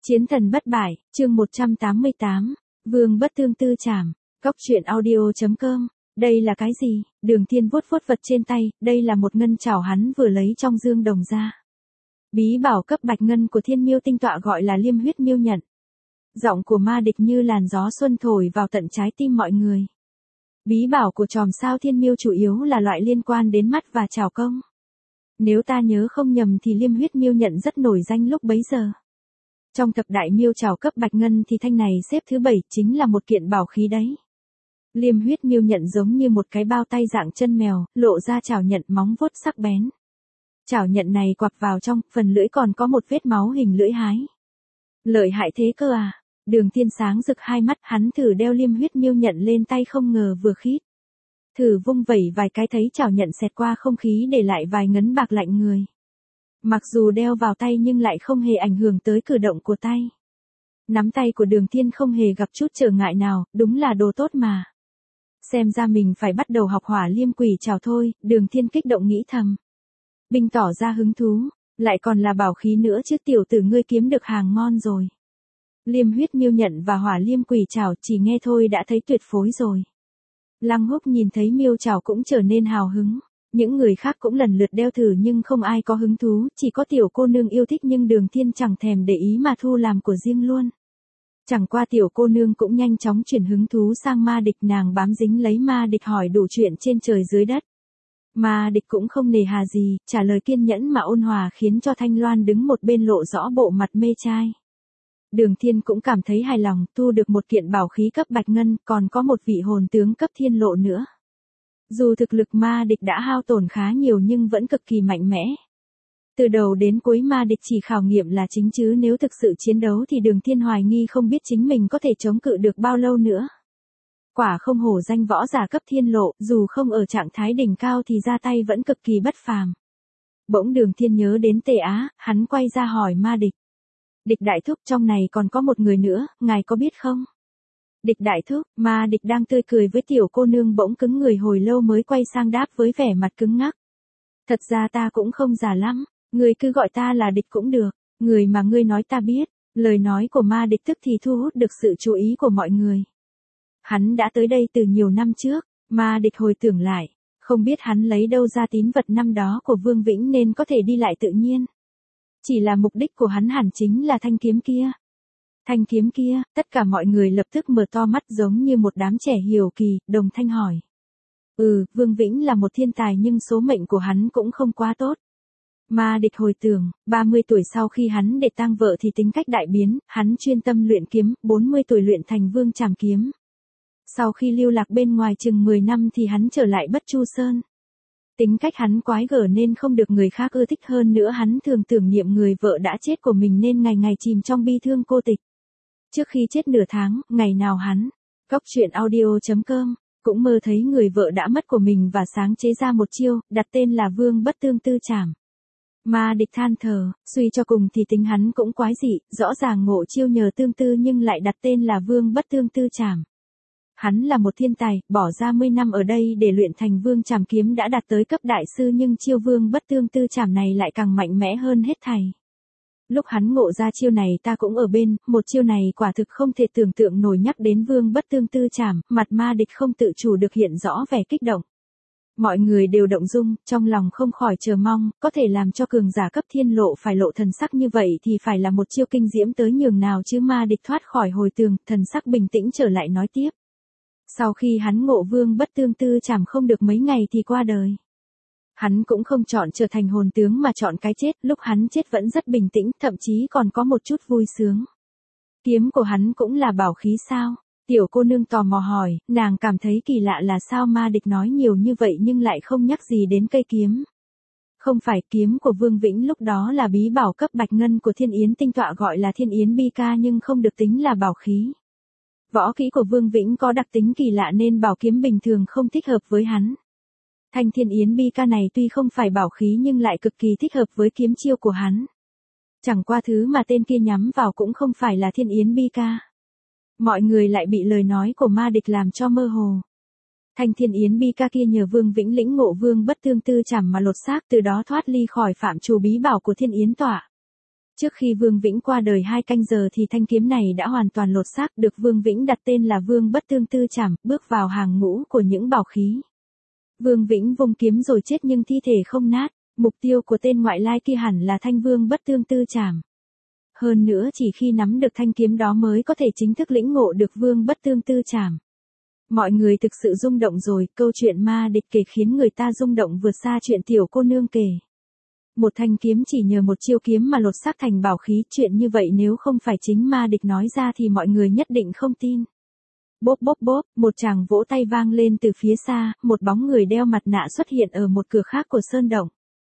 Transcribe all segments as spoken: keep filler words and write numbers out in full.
Chiến thần bất bại, chương một trăm tám mươi tám, Vương bất tương tư trảm, góc truyện audio chấm com. Đây là cái gì? Đường Thiên vuốt vuốt vật trên tay, đây là một ngân trảo hắn vừa lấy trong dương đồng ra. Bí bảo cấp bạch ngân của Thiên Miêu tinh tọa gọi là Liêm huyết miêu nhận. Giọng của ma địch như làn gió xuân thổi vào tận trái tim mọi người. Bí bảo của chòm sao Thiên Miêu chủ yếu là loại liên quan đến mắt và trảo công. Nếu ta nhớ không nhầm thì Liêm huyết miêu nhận rất nổi danh lúc bấy giờ. Trong thập đại miêu trảo cấp bạch ngân thì thanh này xếp thứ bảy, chính là một kiện bảo khí đấy. Liêm huyết miêu nhận giống như một cái bao tay dạng chân mèo, lộ ra chảo nhận móng vuốt sắc bén. Chảo nhận này quặp vào trong, phần lưỡi còn có một vết máu hình lưỡi hái. Lợi hại thế cơ à? Đường Thiên sáng rực hai mắt, hắn thử đeo liêm huyết miêu nhận lên tay không ngờ vừa khít. Thử vung vẩy vài cái thấy chảo nhận xẹt qua không khí để lại vài ngấn bạc lạnh người. Mặc dù đeo vào tay nhưng lại không hề ảnh hưởng tới cử động của tay. Nắm tay của Đường Thiên không hề gặp chút trở ngại nào, đúng là đồ tốt mà. Xem ra mình phải bắt đầu học hỏa liêm quỷ trảo thôi, Đường Thiên kích động nghĩ thầm. Binh tỏ ra hứng thú, lại còn là bảo khí nữa chứ, tiểu tử ngươi kiếm được hàng ngon rồi. Liêm huyết miêu nhận và hỏa liêm quỷ trảo chỉ nghe thôi đã thấy tuyệt phối rồi. Lăng Húc nhìn thấy miêu trảo cũng trở nên hào hứng. Những người khác cũng lần lượt đeo thử nhưng không ai có hứng thú, chỉ có tiểu cô nương yêu thích nhưng Đường Thiên chẳng thèm để ý mà thu làm của riêng luôn. Chẳng qua tiểu cô nương cũng nhanh chóng chuyển hứng thú sang ma địch, nàng bám dính lấy ma địch hỏi đủ chuyện trên trời dưới đất. Ma địch cũng không nề hà gì, trả lời kiên nhẫn mà ôn hòa khiến cho Thanh Loan đứng một bên lộ rõ bộ mặt mê trai. Đường Thiên cũng cảm thấy hài lòng, thu được một kiện bảo khí cấp bạch ngân, còn có một vị hồn tướng cấp thiên lộ nữa. Dù thực lực ma địch đã hao tổn khá nhiều nhưng vẫn cực kỳ mạnh mẽ. Từ đầu đến cuối ma địch chỉ khảo nghiệm là chính chứ nếu thực sự chiến đấu thì Đường Thiên hoài nghi không biết chính mình có thể chống cự được bao lâu nữa. Quả không hổ danh võ giả cấp thiên lộ, dù không ở trạng thái đỉnh cao thì ra tay vẫn cực kỳ bất phàm. Bỗng Đường Thiên nhớ đến Tề Á, hắn quay ra hỏi ma địch. Địch đại thúc, trong này còn có một người nữa, ngài có biết không? Địch đại thúc, ma địch đang tươi cười với tiểu cô nương bỗng cứng người hồi lâu mới quay sang đáp với vẻ mặt cứng ngắc. Thật ra ta cũng không già lắm, ngươi cứ gọi ta là địch cũng được, người mà ngươi nói ta biết. Lời nói của ma địch tức thì thu hút được sự chú ý của mọi người. Hắn đã tới đây từ nhiều năm trước, ma địch hồi tưởng lại, không biết hắn lấy đâu ra tín vật năm đó của Vương Vĩnh nên có thể đi lại tự nhiên. Chỉ là mục đích của hắn hẳn chính là thanh kiếm kia. Thanh kiếm kia, tất cả mọi người lập tức mở to mắt giống như một đám trẻ hiếu kỳ, đồng thanh hỏi. Ừ, Vương Vĩnh là một thiên tài nhưng số mệnh của hắn cũng không quá tốt. Ma địch hồi tưởng, ba mươi tuổi sau khi hắn để tang vợ thì tính cách đại biến, hắn chuyên tâm luyện kiếm, bốn mươi tuổi luyện thành vương trảm kiếm. Sau khi lưu lạc bên ngoài chừng mười năm thì hắn trở lại Bất Chu Sơn. Tính cách hắn quái gở nên không được người khác ưa thích, hơn nữa hắn thường tưởng niệm người vợ đã chết của mình nên ngày ngày chìm trong bi thương cô tịch. Trước khi chết nửa tháng, ngày nào hắn, góc truyện audio chấm com, cũng mơ thấy người vợ đã mất của mình và sáng chế ra một chiêu, đặt tên là Vương bất tương tư trảm. Ma địch than thở, suy cho cùng thì tính hắn cũng quái dị, rõ ràng ngộ chiêu nhờ tương tư nhưng lại đặt tên là Vương bất tương tư trảm. Hắn là một thiên tài, bỏ ra mươi năm ở đây để luyện thành vương trảm kiếm đã đạt tới cấp đại sư nhưng chiêu Vương bất tương tư trảm này lại càng mạnh mẽ hơn hết thảy. Lúc hắn ngộ ra chiêu này ta cũng ở bên, một chiêu này quả thực không thể tưởng tượng nổi. Nhắc đến Vương bất tương tư trảm, mặt ma địch không tự chủ được hiện rõ vẻ kích động. Mọi người đều động dung, trong lòng không khỏi chờ mong, có thể làm cho cường giả cấp thiên lộ phải lộ thần sắc như vậy thì phải là một chiêu kinh diễm tới nhường nào chứ. Ma địch thoát khỏi hồi tưởng, thần sắc bình tĩnh trở lại nói tiếp. Sau khi hắn ngộ Vương bất tương tư trảm không được mấy ngày thì qua đời. Hắn cũng không chọn trở thành hồn tướng mà chọn cái chết, lúc hắn chết vẫn rất bình tĩnh, thậm chí còn có một chút vui sướng. Kiếm của hắn cũng là bảo khí sao? Tiểu cô nương tò mò hỏi, nàng cảm thấy kỳ lạ là sao ma địch nói nhiều như vậy nhưng lại không nhắc gì đến cây kiếm. Không phải, kiếm của Vương Vĩnh lúc đó là bí bảo cấp bạch ngân của Thiên Yến tinh tọa gọi là Thiên Yến bi ca nhưng không được tính là bảo khí. Võ kỹ của Vương Vĩnh có đặc tính kỳ lạ nên bảo kiếm bình thường không thích hợp với hắn. Thanh Thiên Yến bi ca này tuy không phải bảo khí nhưng lại cực kỳ thích hợp với kiếm chiêu của hắn. Chẳng qua thứ mà tên kia nhắm vào cũng không phải là Thiên Yến bi ca. Mọi người lại bị lời nói của ma địch làm cho mơ hồ. Thanh Thiên Yến bi ca kia nhờ Vương Vĩnh lĩnh ngộ Vương bất tương tư trảm mà lột xác, từ đó thoát ly khỏi phạm trù bí bảo của Thiên Yến tọa. Trước khi Vương Vĩnh qua đời hai canh giờ thì thanh kiếm này đã hoàn toàn lột xác, được Vương Vĩnh đặt tên là Vương Bất Tương Tư Trảm, bước vào hàng ngũ của những bảo khí. Vương Vĩnh vung kiếm rồi chết nhưng thi thể không nát, mục tiêu của tên ngoại lai kia hẳn là thanh Vương Bất Tương Tư Trảm. Hơn nữa chỉ khi nắm được thanh kiếm đó mới có thể chính thức lĩnh ngộ được Vương Bất Tương Tư Trảm. Mọi người thực sự rung động rồi, câu chuyện ma địch kể khiến người ta rung động vượt xa chuyện tiểu cô nương kể. Một thanh kiếm chỉ nhờ một chiêu kiếm mà lột xác thành bảo khí, chuyện như vậy nếu không phải chính ma địch nói ra thì mọi người nhất định không tin. Bốp bốp bốp, một tràng vỗ tay vang lên từ phía xa, một bóng người đeo mặt nạ xuất hiện ở một cửa khác của sơn động.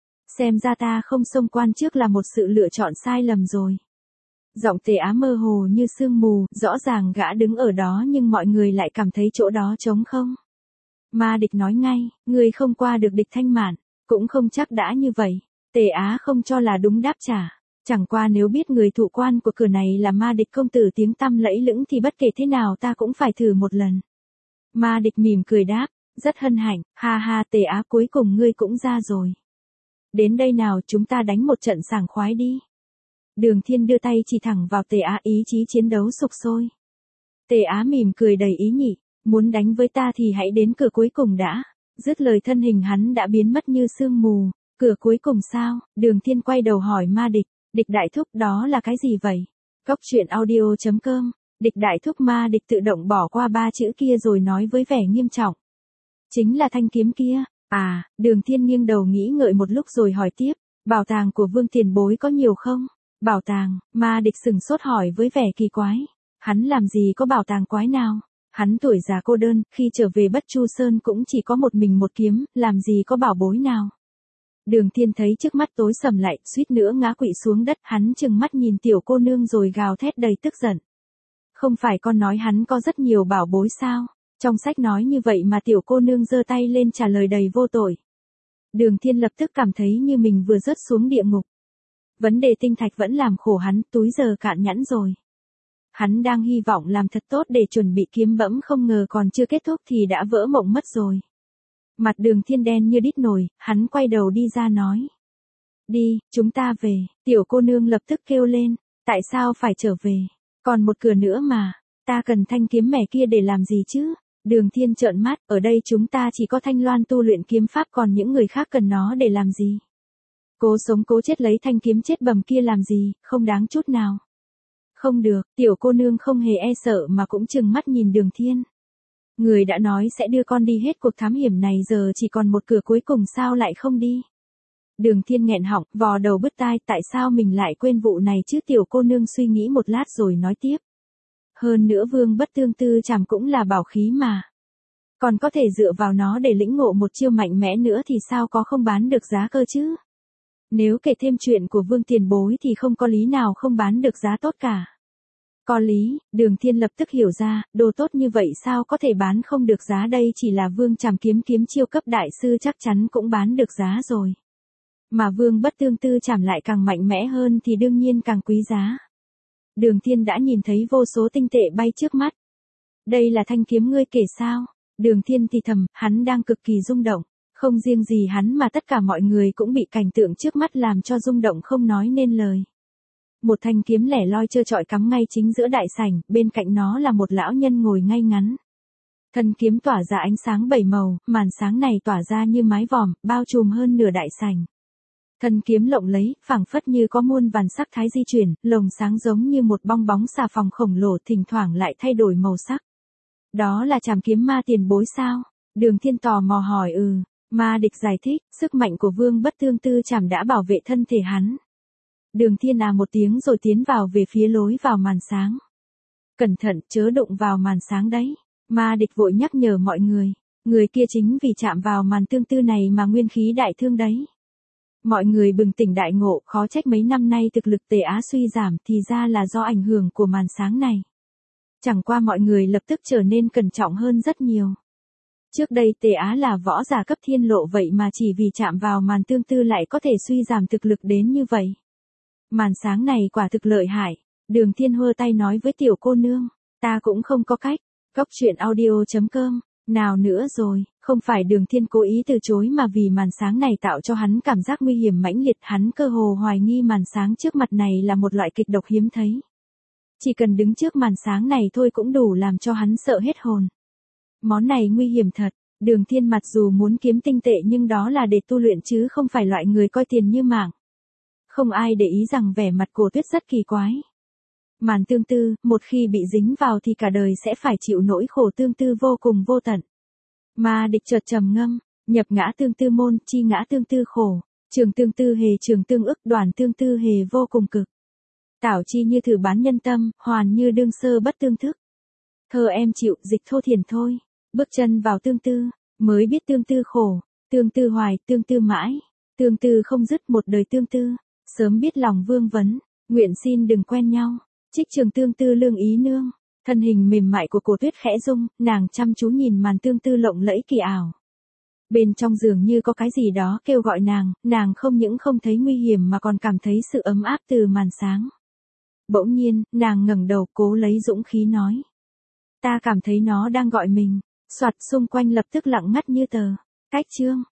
Xem ra ta không xông quan trước là một sự lựa chọn sai lầm rồi. Giọng Tề Á mơ hồ như sương mù, rõ ràng gã đứng ở đó nhưng mọi người lại cảm thấy chỗ đó trống không. Ma địch nói ngay, người không qua được địch Thanh Mạn, cũng không chắc đã như vậy. Tề Á không cho là đúng đáp trả. Chẳng qua nếu biết người thụ quan của cửa này là ma địch công tử tiếng tăm lẫy lững thì bất kể thế nào ta cũng phải thử một lần. Ma địch mỉm cười đáp, rất hân hạnh, ha ha Tề Á cuối cùng ngươi cũng ra rồi. Đến đây nào chúng ta đánh một trận sảng khoái đi. Đường Thiên đưa tay chỉ thẳng vào Tề Á, ý chí chiến đấu sục sôi. Tề Á mỉm cười đầy ý nhị, muốn đánh với ta thì hãy đến cửa cuối cùng đã. Dứt lời thân hình hắn đã biến mất như sương mù. Cửa cuối cùng sao? Đường Thiên quay đầu hỏi ma địch, địch đại thúc đó là cái gì vậy? Góc truyện audio chấm com, địch đại thúc ma địch tự động bỏ qua ba chữ kia rồi nói với vẻ nghiêm trọng. Chính là thanh kiếm kia. À, Đường Thiên nghiêng đầu nghĩ ngợi một lúc rồi hỏi tiếp, bảo tàng của Vương tiền bối có nhiều không? Bảo tàng, ma địch sừng sốt hỏi với vẻ kỳ quái. Hắn làm gì có bảo tàng quái nào? Hắn tuổi già cô đơn, khi trở về Bất Chu Sơn cũng chỉ có một mình một kiếm, làm gì có bảo bối nào? Đường Thiên thấy trước mắt tối sầm lại, suýt nữa ngã quỵ xuống đất, hắn trừng mắt nhìn tiểu cô nương rồi gào thét đầy tức giận. Không phải con nói hắn có rất nhiều bảo bối sao? Trong sách nói như vậy mà tiểu cô nương giơ tay lên trả lời đầy vô tội. Đường Thiên lập tức cảm thấy như mình vừa rớt xuống địa ngục. Vấn đề tinh thạch vẫn làm khổ hắn, túi giờ cạn nhẵn rồi. Hắn đang hy vọng làm thật tốt để chuẩn bị kiếm bẫm, không ngờ còn chưa kết thúc thì đã vỡ mộng mất rồi. Mặt Đường Thiên đen như đít nồi, hắn quay đầu đi ra nói. Đi, chúng ta về, tiểu cô nương lập tức kêu lên, tại sao phải trở về, còn một cửa nữa mà, ta cần thanh kiếm mẻ kia để làm gì chứ? Đường Thiên trợn mắt, ở đây chúng ta chỉ có Thanh Loan tu luyện kiếm pháp, còn những người khác cần nó để làm gì? Cố sống cố chết lấy thanh kiếm chết bầm kia làm gì, không đáng chút nào. Không được, tiểu cô nương không hề e sợ mà cũng trừng mắt nhìn Đường Thiên. Người đã nói sẽ đưa con đi hết cuộc thám hiểm này, giờ chỉ còn một cửa cuối cùng sao lại không đi? Đường Thiên nghẹn họng, vò đầu bứt tai, tại sao mình lại quên vụ này chứ? Tiểu cô nương suy nghĩ một lát rồi nói tiếp. Hơn nữa Vương Bất Tương Tư Trảm cũng là bảo khí mà. Còn có thể dựa vào nó để lĩnh ngộ một chiêu mạnh mẽ nữa thì sao có không bán được giá cơ chứ? Nếu kể thêm chuyện của Vương tiền bối thì không có lý nào không bán được giá tốt cả. Có lý, Đường Thiên lập tức hiểu ra, đồ tốt như vậy sao có thể bán không được giá, đây chỉ là Vương Trảm kiếm kiếm chiêu cấp đại sư chắc chắn cũng bán được giá rồi. Mà Vương Bất Tương Tư Trảm lại càng mạnh mẽ hơn thì đương nhiên càng quý giá. Đường Thiên đã nhìn thấy vô số tinh tệ bay trước mắt. Đây là thanh kiếm ngươi kể sao? Đường Thiên thì thầm, hắn đang cực kỳ rung động. Không riêng gì hắn mà tất cả mọi người cũng bị cảnh tượng trước mắt làm cho rung động không nói nên lời. Một thanh kiếm lẻ loi trơ trọi cắm ngay chính giữa đại sảnh, bên cạnh nó là một lão nhân ngồi ngay ngắn. Thân kiếm tỏa ra ánh sáng bảy màu, màn sáng này tỏa ra như mái vòm, bao trùm hơn nửa đại sảnh. Thân kiếm lộng lẫy, phảng phất như có muôn vàn sắc thái di chuyển, lồng sáng giống như một bong bóng xà phòng khổng lồ, thỉnh thoảng lại thay đổi màu sắc. Đó là trảm kiếm ma tiền bối sao? Đường Thiên tò mò hỏi. Ừ, ma địch giải thích, sức mạnh của Vương Bất Tương Tư Trảm đã bảo vệ thân thể hắn. Đường Thiên à một tiếng rồi tiến vào về phía lối vào màn sáng. Cẩn thận, chớ đụng vào màn sáng đấy. Ma địch vội nhắc nhở mọi người. Người kia chính vì chạm vào màn tương tư này mà nguyên khí đại thương đấy. Mọi người bừng tỉnh đại ngộ, khó trách mấy năm nay thực lực Tề Á suy giảm, thì ra là do ảnh hưởng của màn sáng này. Chẳng qua mọi người lập tức trở nên cẩn trọng hơn rất nhiều. Trước đây Tề Á là võ giả cấp thiên lộ, vậy mà chỉ vì chạm vào màn tương tư lại có thể suy giảm thực lực đến như vậy. Màn sáng này quả thực lợi hại. Đường Thiên hơ tay nói với tiểu cô nương, ta cũng không có cách. Góc truyện audio chấm com Nào nữa rồi, không phải Đường Thiên cố ý từ chối mà vì màn sáng này tạo cho hắn cảm giác nguy hiểm mãnh liệt, hắn cơ hồ hoài nghi màn sáng trước mặt này là một loại kịch độc hiếm thấy. Chỉ cần đứng trước màn sáng này thôi cũng đủ làm cho hắn sợ hết hồn. Món này nguy hiểm thật, Đường Thiên mặc dù muốn kiếm tinh tệ nhưng đó là để tu luyện chứ không phải loại người coi tiền như mạng. Không ai để ý rằng vẻ mặt Cổ Tuyết rất kỳ quái. Màn tương tư, một khi bị dính vào thì cả đời sẽ phải chịu nỗi khổ tương tư vô cùng vô tận. Ma Địch chợt trầm ngâm, nhập ngã tương tư môn, chi ngã tương tư khổ, trường tương tư hề trường tương ức, đoàn tương tư hề vô cùng cực. Tảo chi như thử bán nhân tâm, hoàn như đương sơ bất tương thức. Thơ em chịu, dịch thô thiền thôi, bước chân vào tương tư, mới biết tương tư khổ, tương tư hoài, tương tư mãi, tương tư không dứt một đời tương tư, sớm biết lòng vương vấn, nguyện xin đừng quen nhau. Trích trường tương tư lương ý nương, thân hình mềm mại của Cổ Tuyết khẽ rung, nàng chăm chú nhìn màn tương tư lộng lẫy kỳ ảo. Bên trong dường như có cái gì đó kêu gọi nàng, nàng không những không thấy nguy hiểm mà còn cảm thấy sự ấm áp từ màn sáng. Bỗng nhiên, nàng ngẩng đầu cố lấy dũng khí nói. Ta cảm thấy nó đang gọi mình, soạt xung quanh lập tức lặng ngắt như tờ. Cách chương.